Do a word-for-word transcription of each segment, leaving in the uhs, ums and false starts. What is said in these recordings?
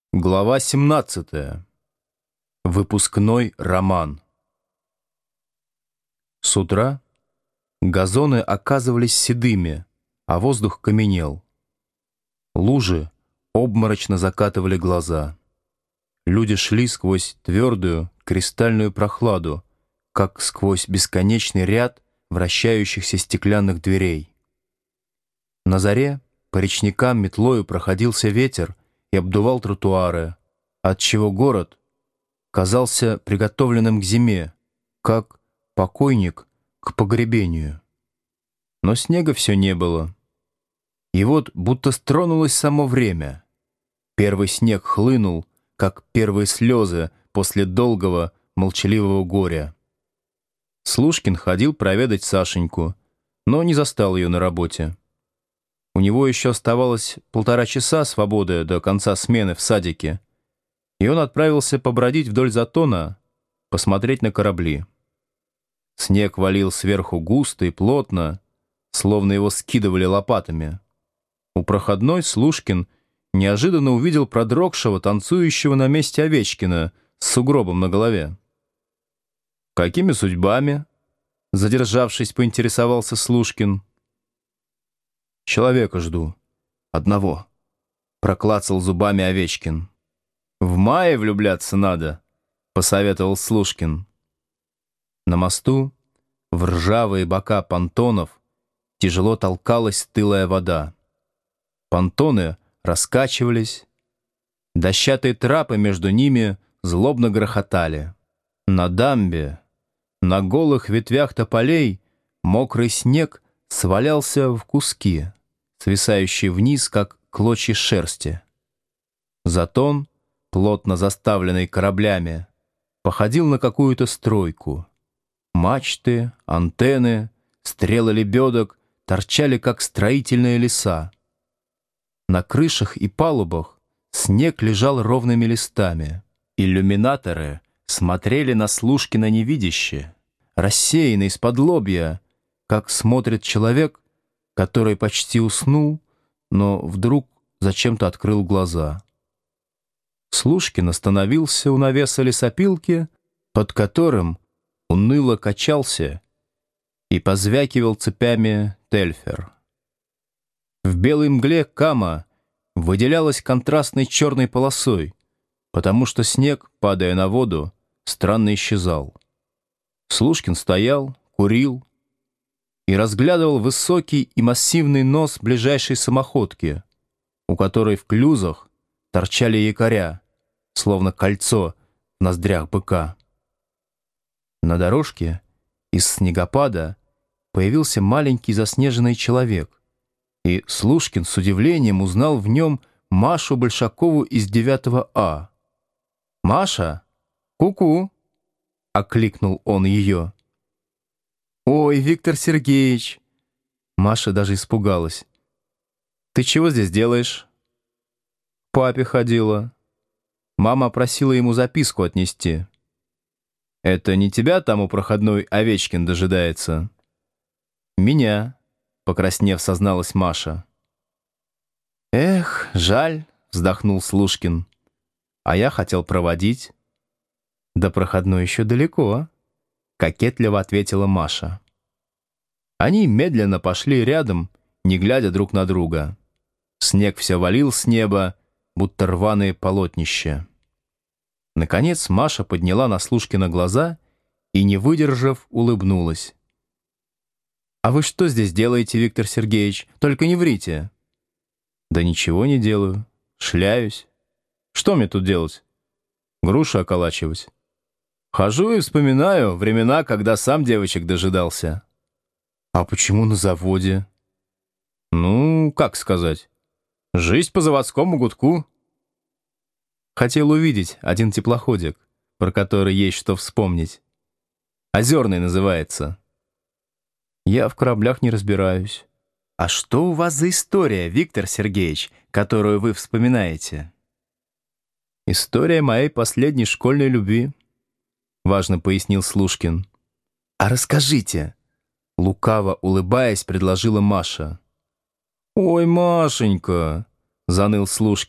Глава семнадцатая. Выпускной роман. С утра газоны оказывались седыми, а воздух каменел. Лужи обморочно закатывали глаза. Люди шли сквозь твердую кристальную прохладу, как сквозь бесконечный ряд вращающихся стеклянных дверей. На заре по речникам метлою проходился ветер и обдувал тротуары, отчего город казался приготовленным к зиме, как покойник к погребению. Но снега все не было. И вот будто стронулось само время. Первый снег хлынул, как первые слезы после долгого молчаливого горя. Слушкин ходил проведать Сашеньку, но не застал ее на работе. У него еще оставалось полтора часа свободы до конца смены в садике, и он отправился побродить вдоль затона, посмотреть на корабли. Снег валил сверху густо и плотно, словно его скидывали лопатами. У проходной Слушкин неожиданно увидел продрогшего, танцующего на месте Овечкина с сугробом на голове. «Какими судьбами?» — задержавшись, поинтересовался Слушкин. «Человека жду. Одного», — проклацал зубами Овечкин. «В мае влюбляться надо», — посоветовал Слушкин. На мосту, в ржавые бока понтонов, тяжело толкалась стылая вода. Понтоны раскачивались, дощатые трапы между ними злобно грохотали. На дамбе, на голых ветвях тополей, мокрый снег свалялся в куски, свисающие вниз, как клочья шерсти. Затон, плотно заставленный кораблями, походил на какую-то стройку. Мачты, антенны, стрелы лебедок торчали, как строительные леса. На крышах и палубах снег лежал ровными листами. Иллюминаторы смотрели на Слушкина невидяще, рассеянно из-под лобья, как смотрит человек, который почти уснул, но вдруг зачем-то открыл глаза. Слушкин остановился у навеса лесопилки, под которым уныло качался и позвякивал цепями тельфер. В белой мгле кама выделялась контрастной черной полосой, потому что снег, падая на воду, странно исчезал. Слушкин стоял, курил и разглядывал высокий и массивный нос ближайшей самоходки, у которой в клюзах торчали якоря, словно кольцо в ноздрях быка. На дорожке из снегопада появился маленький заснеженный человек, и Слушкин с удивлением узнал в нем Машу Большакову из девятого А. «Маша? Ку-ку!» — окликнул он ее. «Ой, Виктор Сергеевич!» Маша даже испугалась. «Ты чего здесь делаешь?» «К папе ходила. Мама просила ему записку отнести». «Это не тебя там у проходной Овечкин дожидается?» «Меня», — покраснев, созналась Маша. «Эх, жаль», — вздохнул Слушкин. «А я хотел проводить». «До проходной еще далеко», — кокетливо ответила Маша. Они медленно пошли рядом, не глядя друг на друга. Снег все валил с неба, будто рваные полотнища. Наконец Маша подняла на Слушкина глаза и, не выдержав, улыбнулась. «А вы что здесь делаете, Виктор Сергеевич? Только не врите». «Да ничего не делаю. Шляюсь. Что мне тут делать? Груши околачивать. Хожу и вспоминаю времена, когда сам девочек дожидался». «А почему на заводе?» «Ну, как сказать? Жизнь по заводскому гудку». «Хотел увидеть один теплоходик, про который есть что вспомнить. Озерный называется». «Я в кораблях не разбираюсь». «А что у вас за история, Виктор Сергеевич, которую вы вспоминаете?» «История моей последней школьной любви», — важно пояснил Слушкин. «А расскажите», — лукаво улыбаясь, предложила Маша. «Ой, Машенька», — заныл Слушкин,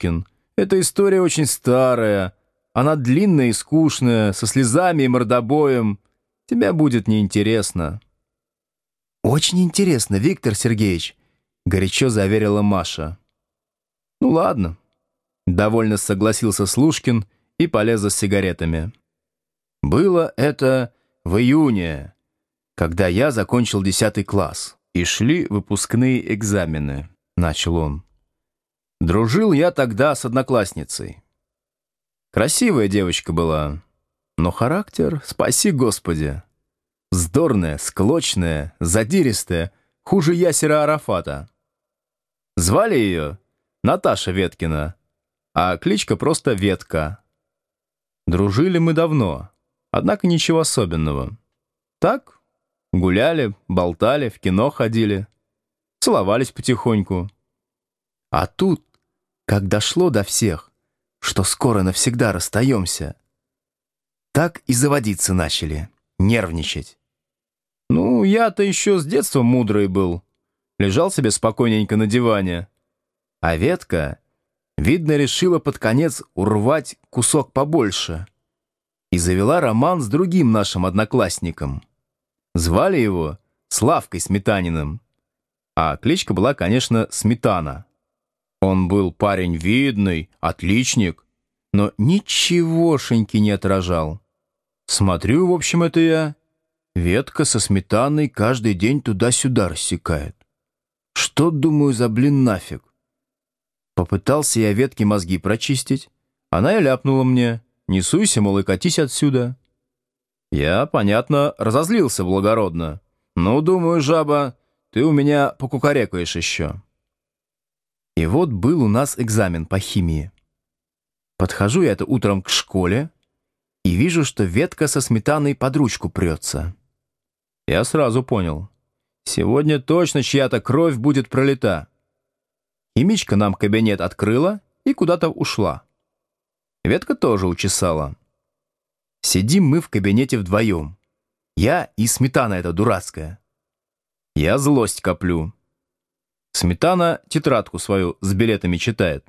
Эта история очень старая. Она длинная и скучная, со слезами и мордобоем. Тебе будет неинтересно». «Очень интересно, Виктор Сергеевич», — горячо заверила Маша. «Ну ладно», — довольно согласился Слушкин и полез за сигаретами. «Было это в июне, когда я закончил десятый класс, и шли выпускные экзамены», — начал он. «Дружил я тогда с одноклассницей. Красивая девочка была, но характер, спаси Господи. Вздорная, склочная, задиристая, хуже Ясера Арафата. Звали ее Наташа Веткина, а кличка просто Ветка. Дружили мы давно, однако ничего особенного. Так, гуляли, болтали, в кино ходили, целовались потихоньку. А тут, как дошло до всех, что скоро навсегда расстаемся, так и заводиться начали, нервничать. Ну, я-то еще с детства мудрый был. Лежал себе спокойненько на диване. А Ветка, видно, решила под конец урвать кусок побольше и завела роман с другим нашим одноклассником. Звали его Славкой Сметаниным, а кличка была, конечно, Сметана. Он был парень видный, отличник, но ничегошеньки не отражал. Смотрю, в общем, это я. Ветка со Сметаной каждый день туда-сюда рассекает. Что, думаю, за блин нафиг? Попытался я Ветке мозги прочистить. Она и ляпнула мне: «Не суйся, мол, и катись отсюда». Я, понятно, разозлился благородно. «Ну, думаю, жаба, ты у меня покукарекаешь еще». И вот был у нас экзамен по химии. Подхожу я это утром к школе и вижу, что Ветка со Сметаной под ручку прется. Я сразу понял. Сегодня точно чья-то кровь будет пролита. Химичка нам кабинет открыла и куда-то ушла. Ветка тоже учесала. Сидим мы в кабинете вдвоем. Я и Сметана эта дурацкая. Я злость коплю. Сметана тетрадку свою с билетами читает.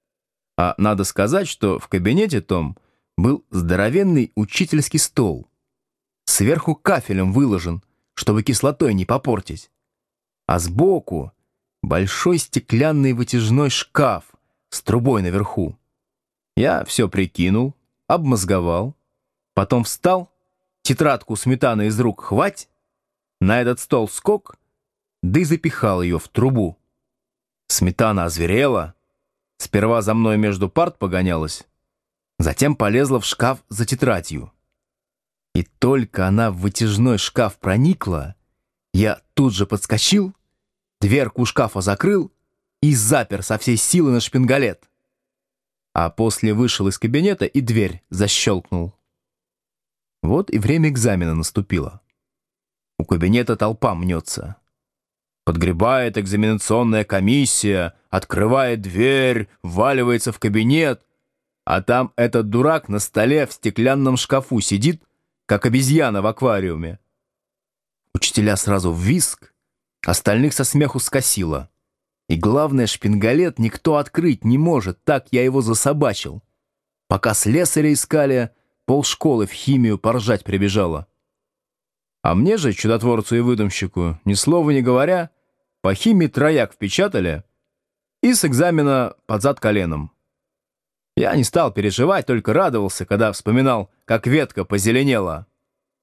А надо сказать, что в кабинете том был здоровенный учительский стол. Сверху кафелем выложен, чтобы кислотой не попортить. А сбоку большой стеклянный вытяжной шкаф с трубой наверху. Я все прикинул, обмозговал, потом встал, тетрадку Сметаны из рук хвать, на этот стол скок, да и запихал ее в трубу. Сметана озверела, сперва за мной между парт погонялась, затем полезла в шкаф за тетрадью. И только она в вытяжной шкаф проникла, я тут же подскочил, дверку шкафа закрыл и запер со всей силы на шпингалет. А после вышел из кабинета и дверь защелкнул. Вот и время экзамена наступило. У кабинета толпа мнется. Подгребает экзаменационная комиссия, открывает дверь, вваливается в кабинет, а там этот дурак на столе в стеклянном шкафу сидит, как обезьяна в аквариуме. Учителя сразу в визг, остальных со смеху скосило. И главное, шпингалет никто открыть не может, так я его засобачил. Пока слесаря искали, полшколы в химию поржать прибежала. А мне же, чудотворцу и выдумщику, ни слова не говоря, по химии трояк впечатали и с экзамена под зад коленом. Я не стал переживать, только радовался, когда вспоминал, как Ветка позеленела.